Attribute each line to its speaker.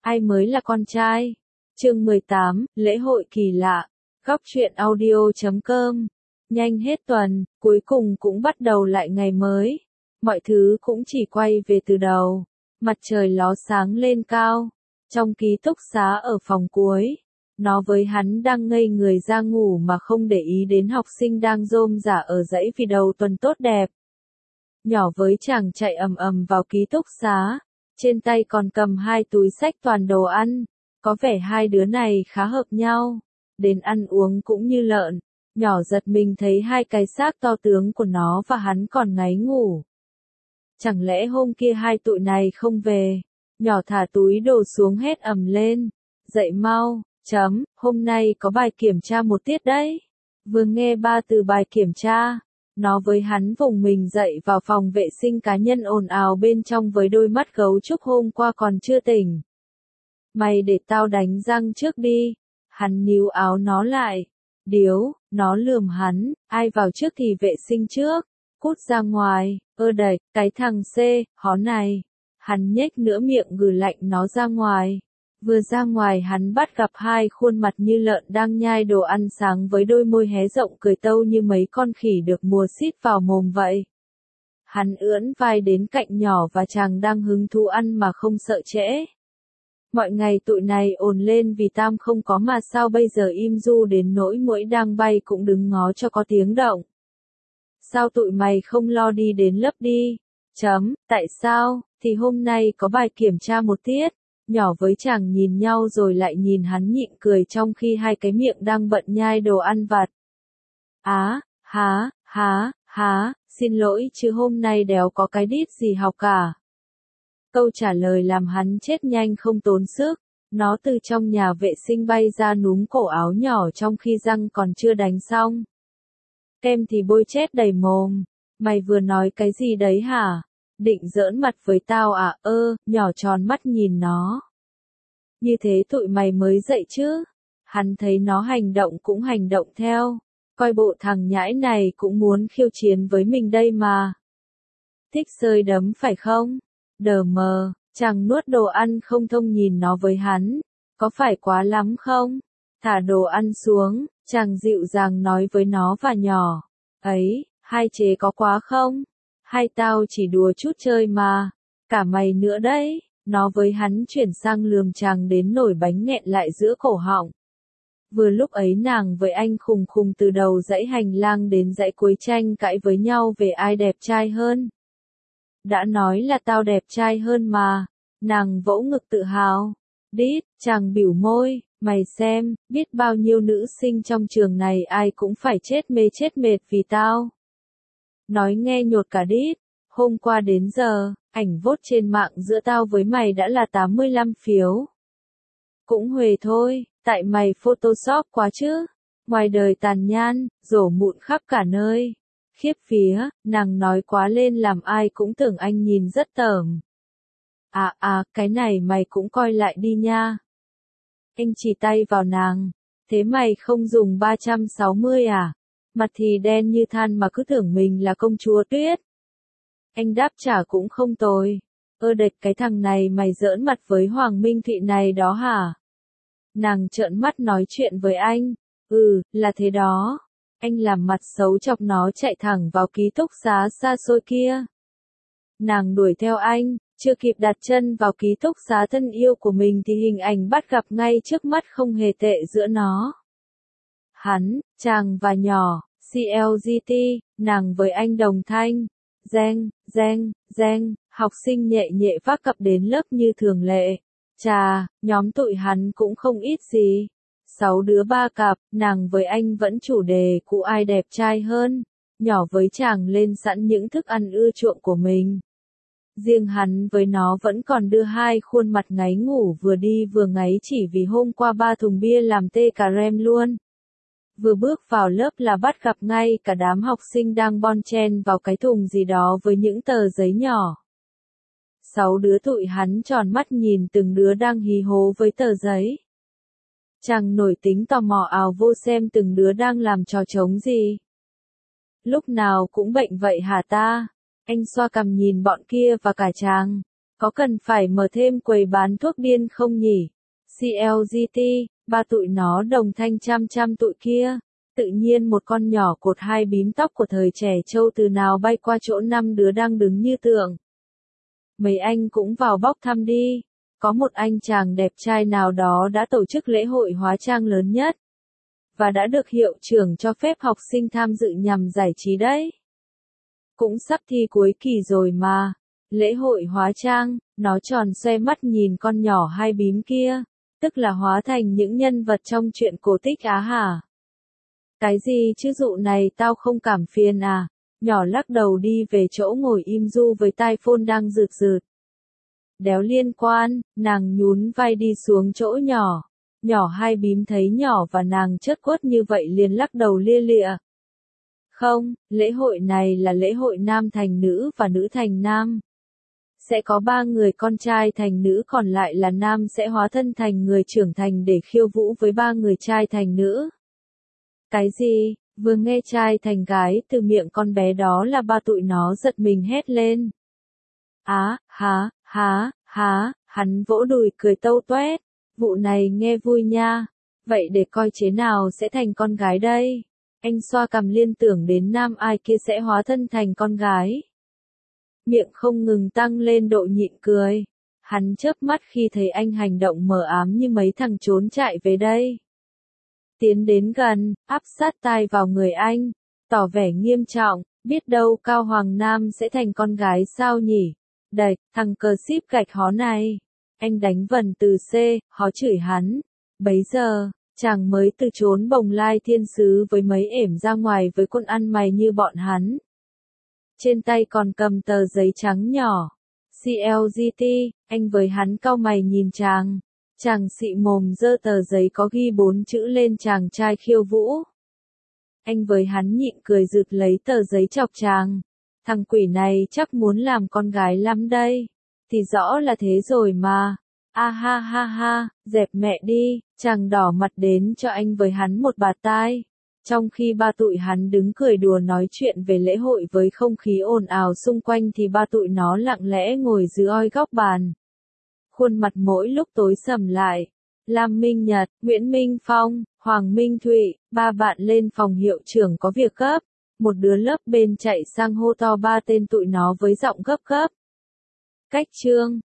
Speaker 1: Ai mới là con trai? Chương 18, lễ hội kỳ lạ. Góc truyện audio.com. Nhanh hết tuần, cuối cùng cũng bắt đầu lại ngày mới. Mọi thứ cũng chỉ quay về từ đầu. Mặt trời ló sáng lên cao. Trong ký túc xá ở phòng cuối, nó với hắn đang ngây người ra ngủ mà không để ý đến học sinh đang rôm rả ở dãy vì đầu tuần tốt đẹp. Nhỏ với chàng chạy ầm ầm vào ký túc xá, trên tay còn cầm 2 túi xách toàn đồ ăn, có vẻ hai đứa này khá hợp nhau, đến ăn uống cũng như lợn. Nhỏ giật mình thấy hai cái xác to tướng của nó và hắn còn ngáy ngủ. Chẳng lẽ hôm kia hai tụi này không về? Nhỏ thả túi đồ xuống hét ầm lên. Dậy mau, hôm nay có bài kiểm tra một tiết đấy. Vừa nghe 3 từ bài kiểm tra, nó với hắn vùng mình dậy vào phòng vệ sinh cá nhân ồn ào bên trong với đôi mắt gấu trúc hôm qua còn chưa tỉnh. Mày để tao đánh răng trước đi. Hắn níu áo nó lại. Điếu, nó lườm hắn, ai vào trước thì vệ sinh trước. Cút ra ngoài, đẩy, cái thằng C, hó này. Hắn nhếch nửa miệng gừ lạnh nó ra ngoài. Vừa ra ngoài hắn bắt gặp hai khuôn mặt như lợn đang nhai đồ ăn sáng với đôi môi hé rộng cười tâu như mấy con khỉ được mùa xít vào mồm vậy. Hắn ưỡn vai đến cạnh nhỏ và chàng đang hứng thú ăn mà không sợ trễ. Mọi ngày tụi này ồn lên vì Tam không có mà sao bây giờ im ru đến nỗi muỗi đang bay cũng đứng ngó cho có tiếng động. Sao tụi mày không lo đi đến lớp đi? Tại sao? Thì hôm nay có bài kiểm tra một tiết. Nhỏ với chàng nhìn nhau rồi lại nhìn hắn nhịn cười trong khi hai cái miệng đang bận nhai đồ ăn vặt. Xin lỗi chứ hôm nay đéo có cái đít gì học cả. Câu trả lời làm hắn chết nhanh không tốn sức. Nó từ trong nhà vệ sinh bay ra núm cổ áo nhỏ trong khi răng còn chưa đánh xong. Kem thì bôi chết đầy mồm. Mày vừa nói cái gì đấy hả? Định giỡn mặt với tao à? Nhỏ tròn mắt nhìn nó. Như thế tụi mày mới dậy chứ? Hắn thấy nó hành động cũng hành động theo. Coi bộ thằng nhãi này cũng muốn khiêu chiến với mình đây mà. Thích sơi đấm phải không? Đờ mờ, chàng nuốt đồ ăn không thông nhìn nó với hắn. Có phải quá lắm không? Thả đồ ăn xuống, chàng dịu dàng nói với nó và nhỏ. Ấy, hai chế có quá không? Hai tao chỉ đùa chút chơi mà. Cả mày nữa đấy. Nó với hắn chuyển sang lườm chàng đến nổi bánh nghẹn lại giữa cổ họng. Vừa lúc ấy nàng với anh khùng khùng từ đầu dãy hành lang đến dãy cuối tranh cãi với nhau về ai đẹp trai hơn. Đã nói là tao đẹp trai hơn mà. Nàng vỗ ngực tự hào. Đít, chàng bỉu môi, mày xem, biết bao nhiêu nữ sinh trong trường này ai cũng phải chết mê chết mệt vì tao. Nói nghe nhột cả đít. Hôm qua đến giờ, ảnh vote trên mạng giữa tao với mày đã là 85 phiếu. Cũng huề thôi, tại mày Photoshop quá chứ. Ngoài đời tàn nhang, rổ mụn khắp cả nơi. Khiếp vía, nàng nói quá lên làm ai cũng tưởng anh nhìn rất tởm. Cái này mày cũng coi lại đi nha. Anh chỉ tay vào nàng. Thế mày không dùng 360 à? Mặt thì đen như than mà cứ tưởng mình là công chúa tuyết. Anh đáp trả cũng không tồi. Đệt cái thằng này mày giỡn mặt với Hoàng Minh Thụy này đó hả? Nàng trợn mắt nói chuyện với anh. Là thế đó. Anh làm mặt xấu chọc nó chạy thẳng vào ký túc xá xa xôi kia. Nàng đuổi theo anh, chưa kịp đặt chân vào ký túc xá thân yêu của mình thì hình ảnh bắt gặp ngay trước mắt không hề tệ giữa nó. Hắn, chàng và nhỏ, CLGT, nàng với anh đồng thanh. Reng, học sinh nhẹ nhẹ vác cặp đến lớp như thường lệ. Chà, nhóm tụi hắn cũng không ít gì. 6 đứa 3 cặp, nàng với anh vẫn chủ đề cũ ai đẹp trai hơn. Nhỏ với chàng lên sẵn những thức ăn ưa chuộng của mình. Riêng hắn với nó vẫn còn đưa hai khuôn mặt ngáy ngủ vừa đi vừa ngáy chỉ vì hôm qua 3 thùng bia làm tê cà rem luôn. Vừa bước vào lớp là bắt gặp ngay cả đám học sinh đang bon chen vào cái thùng gì đó với những tờ giấy nhỏ. 6 đứa tụi hắn tròn mắt nhìn từng đứa đang hí hố với tờ giấy. Chàng nổi tính tò mò ào vô xem từng đứa đang làm trò trống gì. Lúc nào cũng bệnh vậy hả ta? Anh xoa cằm nhìn bọn kia và cả chàng. Có cần phải mở thêm quầy bán thuốc điên không nhỉ? CLGT, ba tụi nó đồng thanh chăm tụi kia. Tự nhiên một con nhỏ cột hai bím tóc của thời trẻ trâu từ nào bay qua chỗ năm đứa đang đứng như tượng. Mấy anh cũng vào bóc thăm đi. Có một anh chàng đẹp trai nào đó đã tổ chức lễ hội hóa trang lớn nhất. Và đã được hiệu trưởng cho phép học sinh tham dự nhằm giải trí đấy. Cũng sắp thi cuối kỳ rồi mà. Lễ hội hóa trang, nó tròn xoe mắt nhìn con nhỏ hai bím kia. Tức là hóa thành những nhân vật trong truyện cổ tích á hả? Cái gì chứ dụ này tao không cảm phiền à? Nhỏ lắc đầu đi về chỗ ngồi im du với tai phone đang rượt rượt. Đéo liên quan, nàng nhún vai đi xuống chỗ nhỏ. Nhỏ hai bím thấy nhỏ và nàng chớt quất như vậy liền lắc đầu lia lịa. Không, lễ hội này là lễ hội nam thành nữ và nữ thành nam. Sẽ có 3 người con trai thành nữ còn lại là nam sẽ hóa thân thành người trưởng thành để khiêu vũ với 3 người trai thành nữ. Cái gì? Vừa nghe trai thành gái từ miệng con bé đó là ba tụi nó giật mình hét lên. Á, hắn vỗ đùi cười tâu toét. Vụ này nghe vui nha. Vậy để coi chế nào sẽ thành con gái đây. Anh xoa cằm liên tưởng đến nam ai kia sẽ hóa thân thành con gái. Miệng không ngừng tăng lên độ nhịn cười. Hắn chớp mắt khi thấy anh hành động mờ ám như mấy thằng trốn chạy về đây. Tiến đến gần, áp sát tai vào người anh, tỏ vẻ nghiêm trọng, biết đâu Cao Hoàng Nam sẽ thành con gái sao nhỉ? Đạch, thằng cờ síp gạch hó này. Anh đánh vần từ C, hó chửi hắn. Bấy giờ, chàng mới từ trốn bồng lai thiên sứ với mấy ẻm ra ngoài với con ăn mày như bọn hắn. Trên tay còn cầm tờ giấy trắng nhỏ. CLGT, anh với hắn cau mày nhìn chàng. Chàng xị mồm giơ tờ giấy có ghi 4 chữ lên chàng trai khiêu vũ. Anh với hắn nhịn cười rực lấy tờ giấy chọc chàng. Thằng quỷ này chắc muốn làm con gái lắm đây. Thì rõ là thế rồi mà. A ha, dẹp mẹ đi. Chàng đỏ mặt đến cho anh với hắn một bạt tai. Trong khi ba tụi hắn đứng cười đùa nói chuyện về lễ hội với không khí ồn ào xung quanh thì ba tụi nó lặng lẽ ngồi dưới oi góc bàn. Khuôn mặt mỗi lúc tối sầm lại. Lam Minh Nhật, Nguyễn Minh Phong, Hoàng Minh Thụy, ba bạn lên phòng hiệu trưởng có việc gấp. Một đứa lớp bên chạy sang hô to ba tên tụi nó với giọng gấp gấp. Cách chương